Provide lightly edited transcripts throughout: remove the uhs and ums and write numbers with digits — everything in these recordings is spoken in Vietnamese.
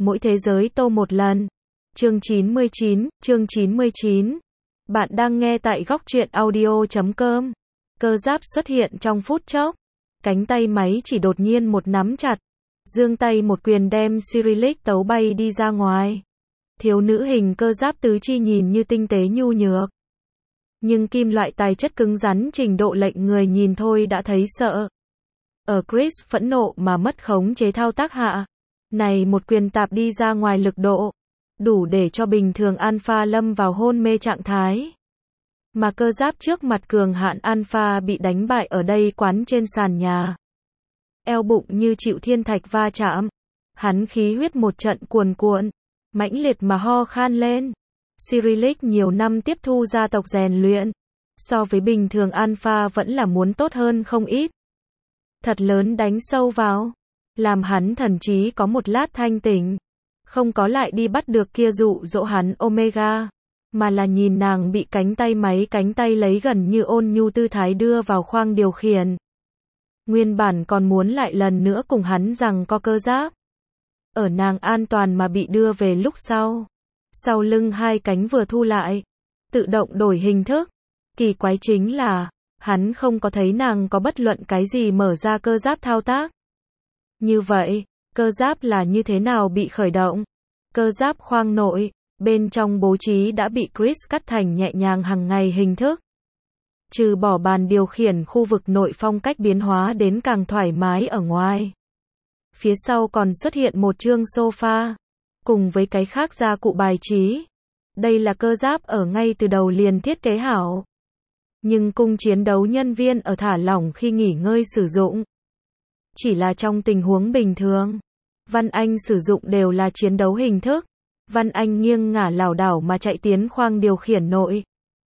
Mỗi thế giới tô một lần. Chương 99. Bạn đang nghe tại góc truyện audio.com. Cơ giáp xuất hiện trong phút chốc. Cánh tay máy chỉ đột nhiên một nắm chặt. Giương tay một quyền đem Cyrillic tấu bay đi ra ngoài. Thiếu nữ hình cơ giáp tứ chi nhìn như tinh tế nhu nhược. Nhưng kim loại tài chất cứng rắn trình độ lệnh người nhìn thôi đã thấy sợ. Ở Chris phẫn nộ mà mất khống chế thao tác hạ. Này một quyền tạp đi ra ngoài lực độ. Đủ để cho bình thường Alpha lâm vào hôn mê trạng thái. Mà cơ giáp trước mặt cường hạn Alpha bị đánh bại ở đây quán trên sàn nhà. Eo bụng như chịu thiên thạch va chạm. Hắn khí huyết một trận cuồn cuộn. Mãnh liệt mà ho khan lên. Cyrillic nhiều năm tiếp thu gia tộc rèn luyện. So với bình thường Alpha vẫn là muốn tốt hơn không ít. Thật lớn đánh sâu vào. Làm hắn thần trí có một lát thanh tỉnh. Không có lại đi bắt được kia dụ dỗ hắn Omega. Mà là nhìn nàng bị cánh tay lấy gần như ôn nhu tư thái đưa vào khoang điều khiển. Nguyên bản còn muốn lại lần nữa cùng hắn rằng có cơ giáp. Ở nàng an toàn mà bị đưa về lúc sau. Sau lưng hai cánh vừa thu lại. Tự động đổi hình thức. Kỳ quái chính là, hắn không có thấy nàng có bất luận cái gì mở ra cơ giáp thao tác. Như vậy, cơ giáp là như thế nào bị khởi động? Cơ giáp khoang nội, bên trong bố trí đã bị Chris cắt thành nhẹ nhàng hàng ngày hình thức. Trừ bỏ bàn điều khiển khu vực nội phong cách biến hóa đến càng thoải mái ở ngoài. Phía sau còn xuất hiện một chương sofa, cùng với cái khác gia cụ bài trí. Đây là cơ giáp ở ngay từ đầu liền thiết kế hảo. Nhưng cung chiến đấu nhân viên ở thả lỏng khi nghỉ ngơi sử dụng. Chỉ là trong tình huống bình thường. Văn Anh sử dụng đều là chiến đấu hình thức. Văn Anh nghiêng ngả lảo đảo mà chạy tiến khoang điều khiển nội.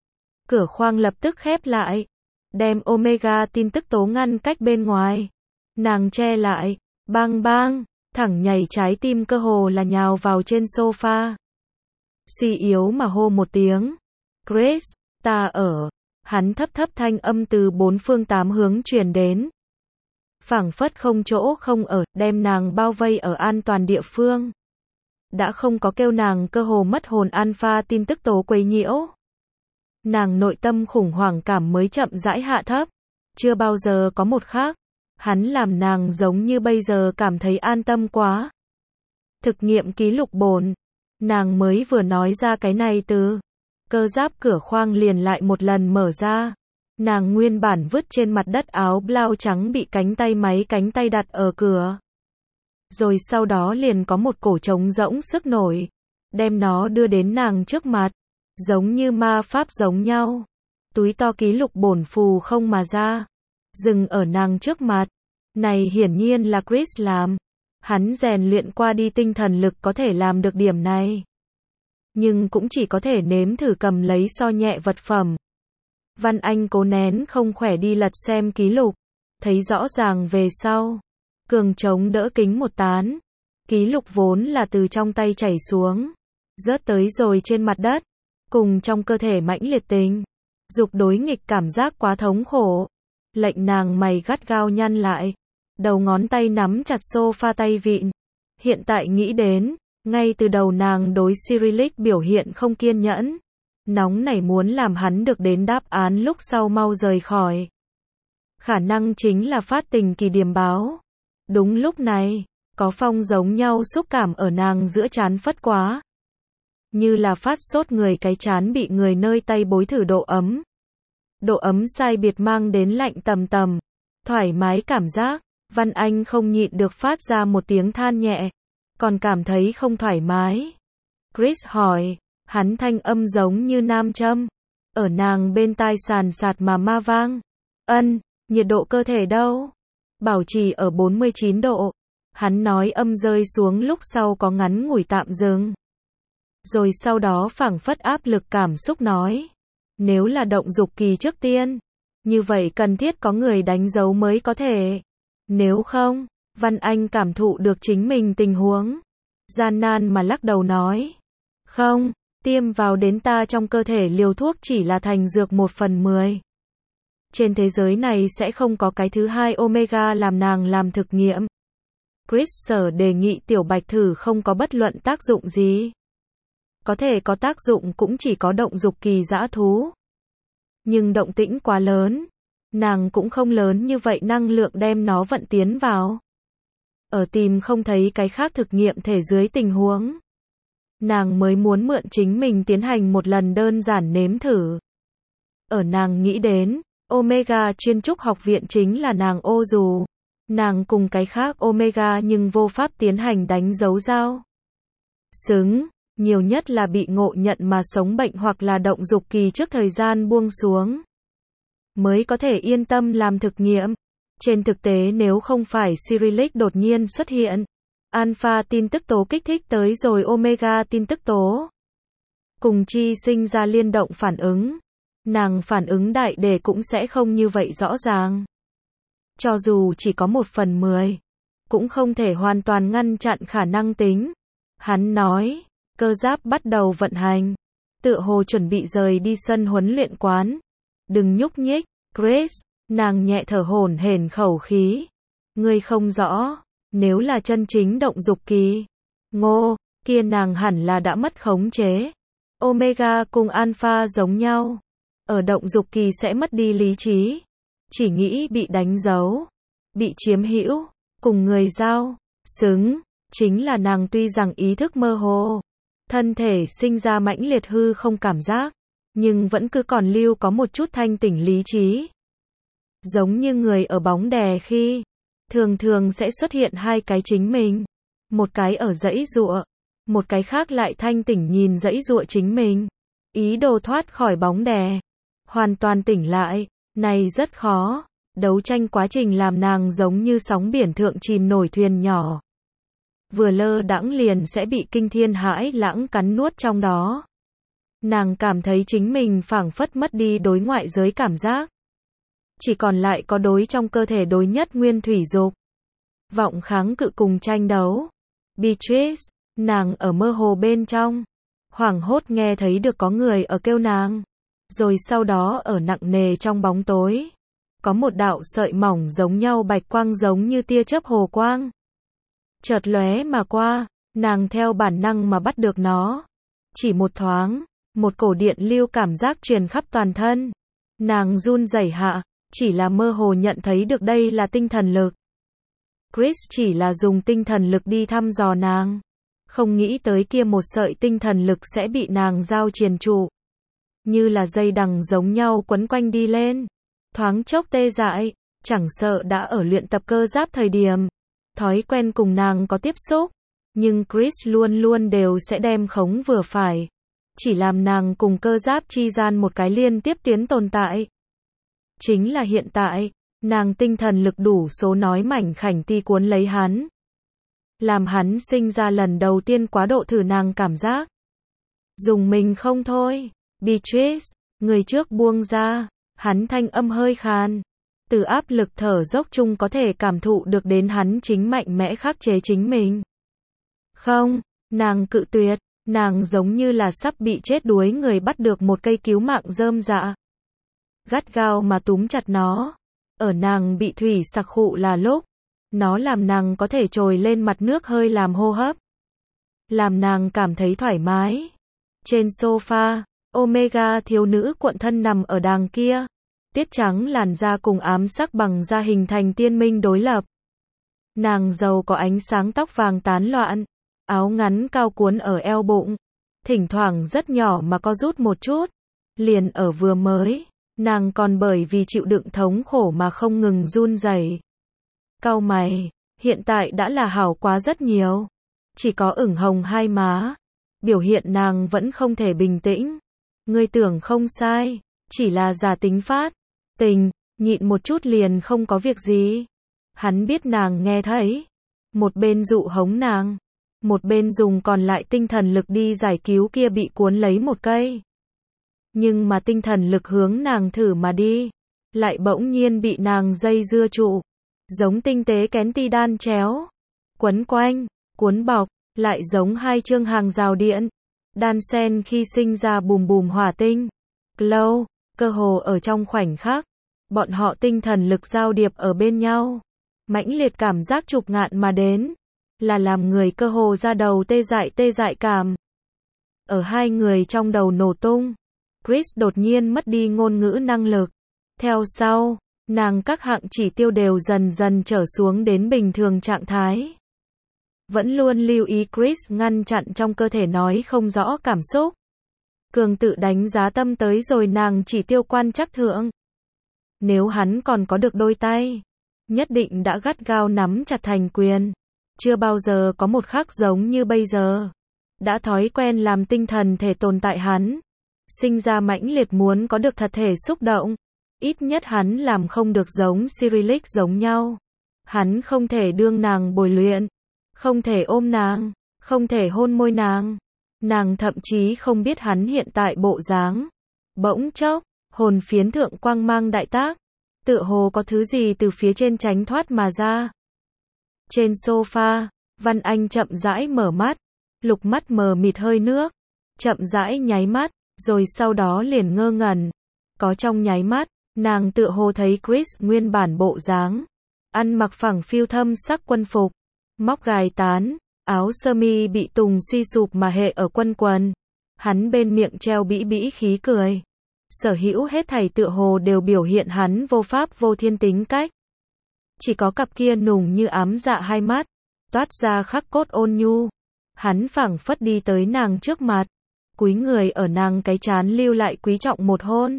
Cửa khoang lập tức khép lại. Đem Omega tin tức tố ngăn cách bên ngoài. Nàng che lại. Bang bang. Thẳng nhảy trái tim cơ hồ là nhào vào trên sofa. Suy yếu mà hô một tiếng. Chris, ta ở. Hắn thấp thanh âm từ bốn phương tám hướng truyền đến. Phảng phất không chỗ không ở, đem nàng bao vây ở an toàn địa phương. Đã không có kêu nàng cơ hồ mất hồn Alpha tin tức tố quấy nhiễu. Nàng nội tâm khủng hoảng cảm mới chậm rãi hạ thấp. Chưa bao giờ có một khác. Hắn làm nàng giống như bây giờ cảm thấy an tâm quá. Thực nghiệm ký lục bổn. Nàng mới vừa nói ra cái này từ. Cơ giáp cửa khoang liền lại một lần mở ra. Nàng nguyên bản vứt trên mặt đất áo blau trắng bị cánh tay đặt ở cửa. Rồi sau đó liền có một cổ trống rỗng sức nổi. Đem nó đưa đến nàng trước mặt. Giống như ma pháp giống nhau. Túi to ký lục bổn phù không mà ra. Dừng ở nàng trước mặt. Này hiển nhiên là Chris làm. Hắn rèn luyện qua đi tinh thần lực có thể làm được điểm này. Nhưng cũng chỉ có thể nếm thử cầm lấy so nhẹ vật phẩm. Văn Anh cố nén không khỏe đi lật xem ký lục. Thấy rõ ràng về sau. Cường chống đỡ kính một tán. Ký lục vốn là từ trong tay chảy xuống. Rớt tới rồi trên mặt đất. Cùng trong cơ thể mãnh liệt tình. Dục đối nghịch cảm giác quá thống khổ. Lệnh nàng mày gắt gao nhăn lại. Đầu ngón tay nắm chặt sofa tay vịn. Hiện tại nghĩ đến. Ngay từ đầu nàng đối Cyrillic biểu hiện không kiên nhẫn. Nóng nảy muốn làm hắn được đến đáp án lúc sau mau rời khỏi. Khả năng chính là phát tình kỳ điềm báo. Đúng lúc này, có phong giống nhau xúc cảm ở nàng giữa trán phất quá. Như là phát sốt người cái trán bị người nơi tay bối thử độ ấm. Độ ấm sai biệt mang đến lạnh tầm tầm. Thoải mái cảm giác, Văn Anh không nhịn được phát ra một tiếng than nhẹ. Còn cảm thấy không thoải mái. Chris hỏi, hắn thanh âm giống như nam châm. Ở nàng bên tai sàn sạt mà ma vang. Nhiệt độ cơ thể đâu? Bảo trì ở 49 độ. Hắn nói âm rơi xuống lúc sau có ngắn ngủi tạm dừng. Rồi sau đó phảng phất áp lực cảm xúc nói. Nếu là động dục kỳ trước tiên. Như vậy cần thiết có người đánh dấu mới có thể. Nếu không, Văn Anh cảm thụ được chính mình tình huống. Gian nan mà lắc đầu nói. Không, tiêm vào đến ta trong cơ thể liều thuốc chỉ là thành dược 1/10. Trên thế giới này sẽ không có cái thứ hai Omega làm nàng làm thực nghiệm. Chris sở đề nghị Tiểu Bạch thử không có bất luận tác dụng gì. Có thể có tác dụng cũng chỉ có động dục kỳ dã thú. Nhưng động tĩnh quá lớn. Nàng cũng không lớn như vậy năng lượng đem nó vận tiến vào. Ở tìm không thấy cái khác thực nghiệm thể dưới tình huống. Nàng mới muốn mượn chính mình tiến hành một lần đơn giản nếm thử. Ở nàng nghĩ đến, Omega chuyên trúc học viện chính là nàng ô dù. Nàng cùng cái khác Omega nhưng vô pháp tiến hành đánh dấu giao. Xứng, nhiều nhất là bị ngộ nhận mà sống bệnh hoặc là động dục kỳ trước thời gian buông xuống. Mới có thể yên tâm làm thực nghiệm. Trên thực tế nếu không phải Cyrillic đột nhiên xuất hiện, alpha tin tức tố kích thích tới rồi omega tin tức tố. Cùng chi sinh ra liên động phản ứng. Nàng phản ứng đại đề cũng sẽ không như vậy rõ ràng. Cho dù chỉ có 1/10, cũng không thể hoàn toàn ngăn chặn khả năng tính. Hắn nói, cơ giáp bắt đầu vận hành. Tựa hồ chuẩn bị rời đi sân huấn luyện quán. Đừng nhúc nhích, Chris, nàng nhẹ thở hổn hển khẩu khí. Ngươi không rõ, nếu là chân chính động dục kỳ. Ngô, kia nàng hẳn là đã mất khống chế. Omega cùng alpha giống nhau. Ở động dục kỳ sẽ mất đi lý trí. Chỉ nghĩ bị đánh dấu, bị chiếm hữu, cùng người giao, xứng, chính là nàng tuy rằng ý thức mơ hồ, thân thể sinh ra mãnh liệt hư không cảm giác, nhưng vẫn cứ còn lưu có một chút thanh tỉnh lý trí. Giống như người ở bóng đè khi, thường thường sẽ xuất hiện hai cái chính mình, một cái ở giãy giụa, một cái khác lại thanh tỉnh nhìn giãy giụa chính mình, ý đồ thoát khỏi bóng đè, hoàn toàn tỉnh lại. Này rất khó, đấu tranh quá trình làm nàng giống như sóng biển thượng chìm nổi thuyền nhỏ. Vừa lơ đãng liền sẽ bị kinh thiên hãi lãng cắn nuốt trong đó. Nàng cảm thấy chính mình phảng phất mất đi đối ngoại giới cảm giác. Chỉ còn lại có đối trong cơ thể đối nhất nguyên thủy dục. Vọng kháng cự cùng tranh đấu. Beatrice, nàng ở mơ hồ bên trong. Hoảng hốt nghe thấy được có người ở kêu nàng. Rồi sau đó ở nặng nề trong bóng tối, có một đạo sợi mỏng giống nhau bạch quang giống như tia chớp hồ quang. Chợt lóe mà qua, nàng theo bản năng mà bắt được nó. Chỉ một thoáng, một cổ điện lưu cảm giác truyền khắp toàn thân. Nàng run rẩy hạ, chỉ là mơ hồ nhận thấy được đây là tinh thần lực. Chris chỉ là dùng tinh thần lực đi thăm dò nàng. Không nghĩ tới kia một sợi tinh thần lực sẽ bị nàng giao triền trụ. Như là dây đằng giống nhau quấn quanh đi lên. Thoáng chốc tê dại, chẳng sợ đã ở luyện tập cơ giáp thời điểm. Thói quen cùng nàng có tiếp xúc. Nhưng Chris luôn luôn đều sẽ đem khống vừa phải. Chỉ làm nàng cùng cơ giáp chi gian một cái liên tiếp tuyến tồn tại. Chính là hiện tại, nàng tinh thần lực đủ số nói mảnh khảnh ti cuốn lấy hắn. Làm hắn sinh ra lần đầu tiên quá độ thử nàng cảm giác. Dùng mình không thôi. Beatrice, người trước buông ra, hắn thanh âm hơi khàn. Từ áp lực thở dốc chung có thể cảm thụ được đến hắn chính mạnh mẽ khắc chế chính mình. Không, nàng cự tuyệt, nàng giống như là sắp bị chết đuối người bắt được một cây cứu mạng rơm rạ. Gắt gao mà túm chặt nó. Ở nàng bị thủy sặc khụ là lúc, nó làm nàng có thể trồi lên mặt nước hơi làm hô hấp. Làm nàng cảm thấy thoải mái. Trên sofa, Omega thiếu nữ cuộn thân nằm ở đàng kia. Tuyết trắng làn da cùng ám sắc bằng da hình thành tiên minh đối lập. Nàng giàu có ánh sáng tóc vàng tán loạn. Áo ngắn cao cuốn ở eo bụng. Thỉnh thoảng rất nhỏ mà có rút một chút. Liền ở vừa mới, nàng còn bởi vì chịu đựng thống khổ mà không ngừng run rẩy. Cau mày, hiện tại đã là hảo quá rất nhiều. Chỉ có ửng hồng hai má. Biểu hiện nàng vẫn không thể bình tĩnh. Ngươi tưởng không sai, chỉ là giả tính phát. Tình, nhịn một chút liền không có việc gì. Hắn biết nàng nghe thấy. Một bên dụ hống nàng. Một bên dùng còn lại tinh thần lực đi giải cứu kia bị cuốn lấy một cây. Nhưng mà tinh thần lực hướng nàng thử mà đi. Lại bỗng nhiên bị nàng dây dưa trụ. Giống tinh tế kén ti đan chéo. Quấn quanh, cuốn bọc, lại giống hai chương hàng rào điện. Đan sen khi sinh ra bùm bùm hỏa tinh. Glow, cơ hồ ở trong khoảnh khắc. Bọn họ tinh thần lực giao điệp ở bên nhau. Mãnh liệt cảm giác chụp ngạn mà đến, là làm người cơ hồ ra đầu tê dại cảm. Ở hai người trong đầu nổ tung, Chris đột nhiên mất đi ngôn ngữ năng lực. Theo sau, nàng các hạng chỉ tiêu đều dần dần trở xuống đến bình thường trạng thái. Vẫn luôn lưu ý Chris ngăn chặn trong cơ thể nói không rõ cảm xúc. Cường tự đánh giá tâm tới rồi nàng chỉ tiêu quan trắc thượng. Nếu hắn còn có được đôi tay, nhất định đã gắt gao nắm chặt thành quyền. Chưa bao giờ có một khắc giống như bây giờ. Đã thói quen làm tinh thần thể tồn tại hắn. Sinh ra mãnh liệt muốn có được thật thể xúc động. Ít nhất hắn làm không được giống Cyrillic giống nhau. Hắn không thể đương nàng bồi luyện. Không thể ôm nàng. Không thể hôn môi nàng. Nàng thậm chí không biết hắn hiện tại bộ dáng. Bỗng chốc, hồn phiến thượng quang mang đại tác. Tựa hồ có thứ gì từ phía trên tránh thoát mà ra. Trên sofa, Văn Anh chậm rãi mở mắt. Lục mắt mờ mịt hơi nước. Chậm rãi nháy mắt, rồi sau đó liền ngơ ngẩn. Có trong nháy mắt, nàng tựa hồ thấy Chris nguyên bản bộ dáng. Ăn mặc phẳng phiu thâm sắc quân phục. Móc gài tán, áo sơ mi bị tùng suy sụp mà hệ ở quân quần. Hắn bên miệng treo bĩ bĩ khí cười. Sở hữu hết thảy tựa hồ đều biểu hiện hắn vô pháp vô thiên tính cách. Chỉ có cặp kia nùng như ám dạ hai mắt, toát ra khắc cốt ôn nhu. Hắn phảng phất đi tới nàng trước mặt, cúi người ở nàng cái trán lưu lại quý trọng một hôn.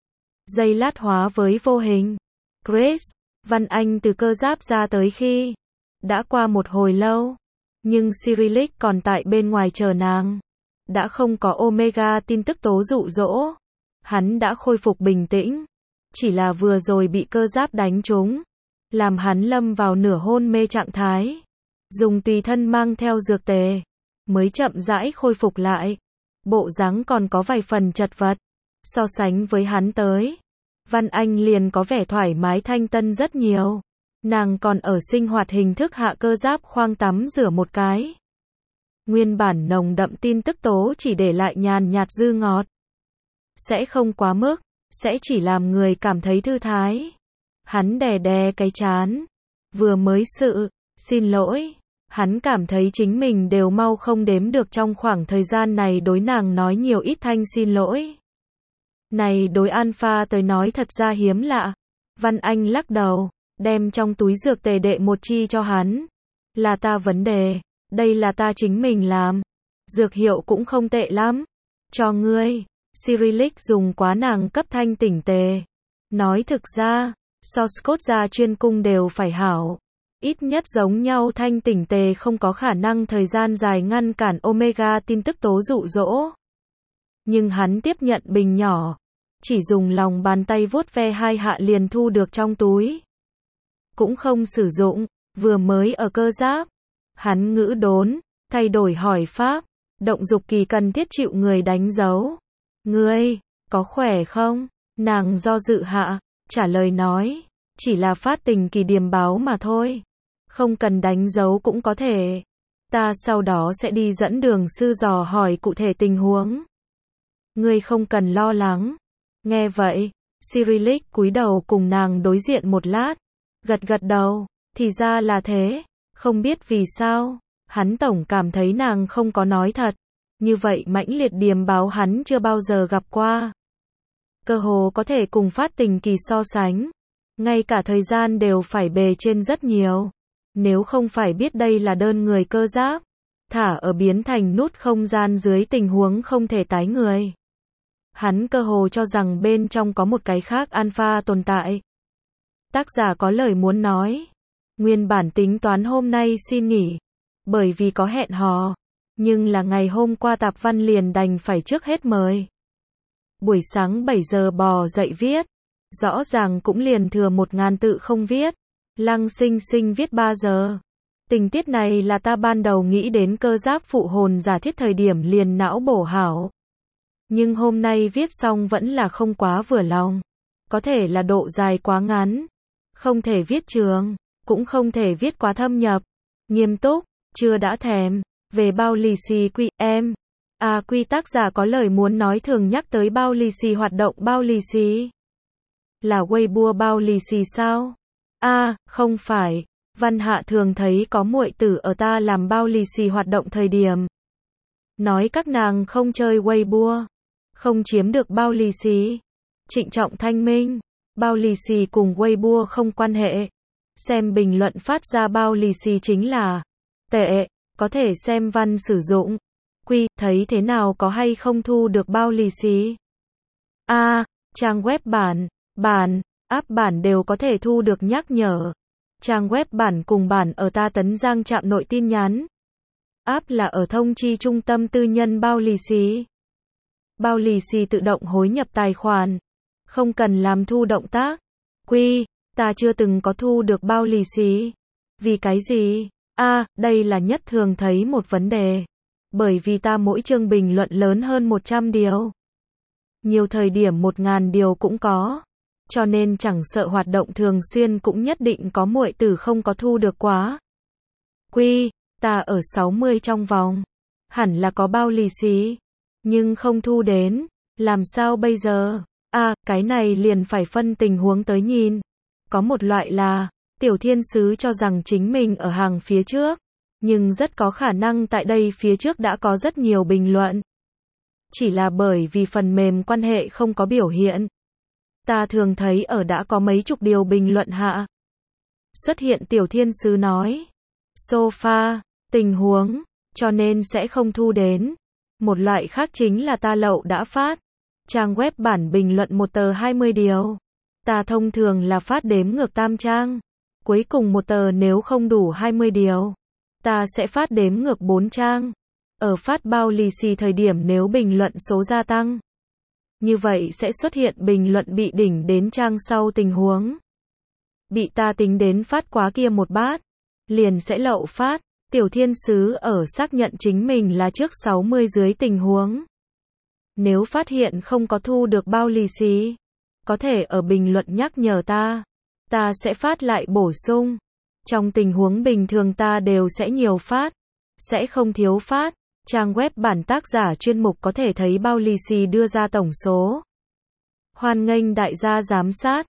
Giây lát hóa với vô hình. Chris, Văn Anh từ cơ giáp ra tới khi đã qua một hồi lâu, nhưng Cyrillic còn tại bên ngoài chờ nàng. Đã không có Omega tin tức tố dụ dỗ. Hắn đã khôi phục bình tĩnh, chỉ là vừa rồi bị cơ giáp đánh trúng, làm hắn lâm vào nửa hôn mê trạng thái. Dùng tùy thân mang theo dược tề, mới chậm rãi khôi phục lại. Bộ dáng còn có vài phần chật vật. So sánh với hắn tới, Văn Anh liền có vẻ thoải mái thanh tân rất nhiều. Nàng còn ở sinh hoạt hình thức hạ cơ giáp khoang tắm rửa một cái. Nguyên bản nồng đậm tin tức tố chỉ để lại nhàn nhạt dư ngọt. Sẽ không quá mức, sẽ chỉ làm người cảm thấy thư thái. Hắn đè đè cái trán. Vừa mới xin lỗi. Hắn cảm thấy chính mình đều mau không đếm được trong khoảng thời gian này đối nàng nói nhiều ít thanh xin lỗi. Này đối Alpha tới nói thật ra hiếm lạ. Văn Anh lắc đầu, đem trong túi dược tề đệ một chi cho hắn. Là ta vấn đề, đây là ta chính mình làm. Dược hiệu cũng không tệ lắm. Cho ngươi. Cyrillic dùng quá nàng cấp thanh tỉnh tề. Nói thực ra, so Scott gia chuyên cung đều phải hảo. Ít nhất giống nhau thanh tỉnh tề không có khả năng thời gian dài ngăn cản Omega tin tức tố dụ dỗ. Nhưng hắn tiếp nhận bình nhỏ. Chỉ dùng lòng bàn tay vuốt ve hai hạ liền thu được trong túi. Cũng không sử dụng, vừa mới ở cơ giáp. Hắn ngữ đốn, thay đổi hỏi pháp. Động dục kỳ cần thiết chịu người đánh dấu. Ngươi, có khỏe không? Nàng do dự hạ, trả lời nói. Chỉ là phát tình kỳ điềm báo mà thôi. Không cần đánh dấu cũng có thể. Ta sau đó sẽ đi dẫn đường sư dò hỏi cụ thể tình huống. Ngươi không cần lo lắng. Nghe vậy, Cyrillic cúi đầu cùng nàng đối diện một lát. Gật gật đầu, thì ra là thế. Không biết vì sao, hắn tổng cảm thấy nàng không có nói thật. Như vậy mãnh liệt điềm báo hắn chưa bao giờ gặp qua. Cơ hồ có thể cùng phát tình kỳ so sánh. Ngay cả thời gian đều phải bề trên rất nhiều. Nếu không phải biết đây là đơn người cơ giáp, thả ở biến thành nút không gian dưới tình huống không thể tái người. Hắn cơ hồ cho rằng bên trong có một cái khác alpha tồn tại. Tác giả có lời muốn nói. Nguyên bản tính toán hôm nay xin nghỉ, bởi vì có hẹn hò. Nhưng là ngày hôm qua tạp văn liền đành phải trước hết mời. Buổi sáng 7 giờ bò dậy viết. Rõ ràng cũng liền thừa 1000 tự không viết. Lăng xinh xinh viết 3 giờ. Tình tiết này là ta ban đầu nghĩ đến cơ giáp phụ hồn giả thiết thời điểm liền não bổ hảo. Nhưng hôm nay viết xong vẫn là không quá vừa lòng. Có thể là độ dài quá ngắn. Không thể viết trường. Cũng không thể viết quá thâm nhập. Nghiêm túc, chưa đã thèm. Về bao lì xì quy, em. Quy tác giả có lời muốn nói thường nhắc tới bao lì xì hoạt động bao lì xì. Là Weibo bao lì xì sao? Không phải. Văn Hạ thường thấy có muội tử ở ta làm bao lì xì hoạt động thời điểm. Nói các nàng không chơi Weibo. Không chiếm được bao lì xì. Trịnh trọng thanh minh. Bao lì xì cùng Weibo không quan hệ. Xem bình luận phát ra bao lì xì chính là tệ. Có thể xem văn sử dụng. Quy, thấy thế nào có hay không thu được bao lì xì? Trang web bản, app bản đều có thể thu được nhắc nhở. Trang web bản cùng bản ở ta Tấn Giang trạm nội tin nhắn. App là ở thông chi trung tâm tư nhân bao lì xì. Bao lì xì tự động hối nhập tài khoản. Không cần làm thu động tác. Quy, ta chưa từng có thu được bao lì xì. Vì cái gì? Đây là nhất thường thấy một vấn đề. Bởi vì ta mỗi chương bình luận lớn hơn 100 điều. Nhiều thời điểm 1000 điều cũng có. Cho nên chẳng sợ hoạt động thường xuyên cũng nhất định có muội tử không có thu được quá. Quy, ta ở 60 trong vòng. Hẳn là có bao lì xì. Nhưng không thu đến. Làm sao bây giờ? Cái này liền phải phân tình huống tới nhìn. Có một loại là, tiểu thiên sứ cho rằng chính mình ở hàng phía trước. Nhưng rất có khả năng tại đây phía trước đã có rất nhiều bình luận. Chỉ là bởi vì phần mềm quan hệ không có biểu hiện. Ta thường thấy ở đã có mấy chục điều bình luận hạ. Xuất hiện tiểu thiên sứ nói. Sofa, tình huống, cho nên sẽ không thu đến. Một loại khác chính là ta lậu đã phát. Trang web bản bình luận một tờ 20 điều. Ta thông thường là phát đếm ngược tam trang. Cuối cùng một tờ nếu không đủ 20 điều. Ta sẽ phát đếm ngược 4 trang. Ở phát bao lì xì thời điểm nếu bình luận số gia tăng. Như vậy sẽ xuất hiện bình luận bị đỉnh đến trang sau tình huống. Bị ta tính đến phát quá kia một bát. Liền sẽ lậu phát. Tiểu thiên sứ ở xác nhận chính mình là trước 60 dưới tình huống. Nếu phát hiện không có thu được bao lì xì. Có thể ở bình luận nhắc nhở ta. Ta sẽ phát lại bổ sung. Trong tình huống bình thường ta đều sẽ nhiều phát. Sẽ không thiếu phát. Trang web bản tác giả chuyên mục có thể thấy bao lì xì đưa ra tổng số. Hoan nghênh đại gia giám sát.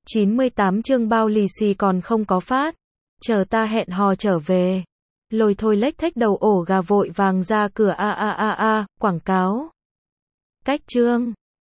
98 chương bao lì xì còn không có phát. Chờ ta hẹn hò trở về. Lôi thôi lếch thếch đầu ổ gà vội vàng ra cửa quảng cáo. Cách chương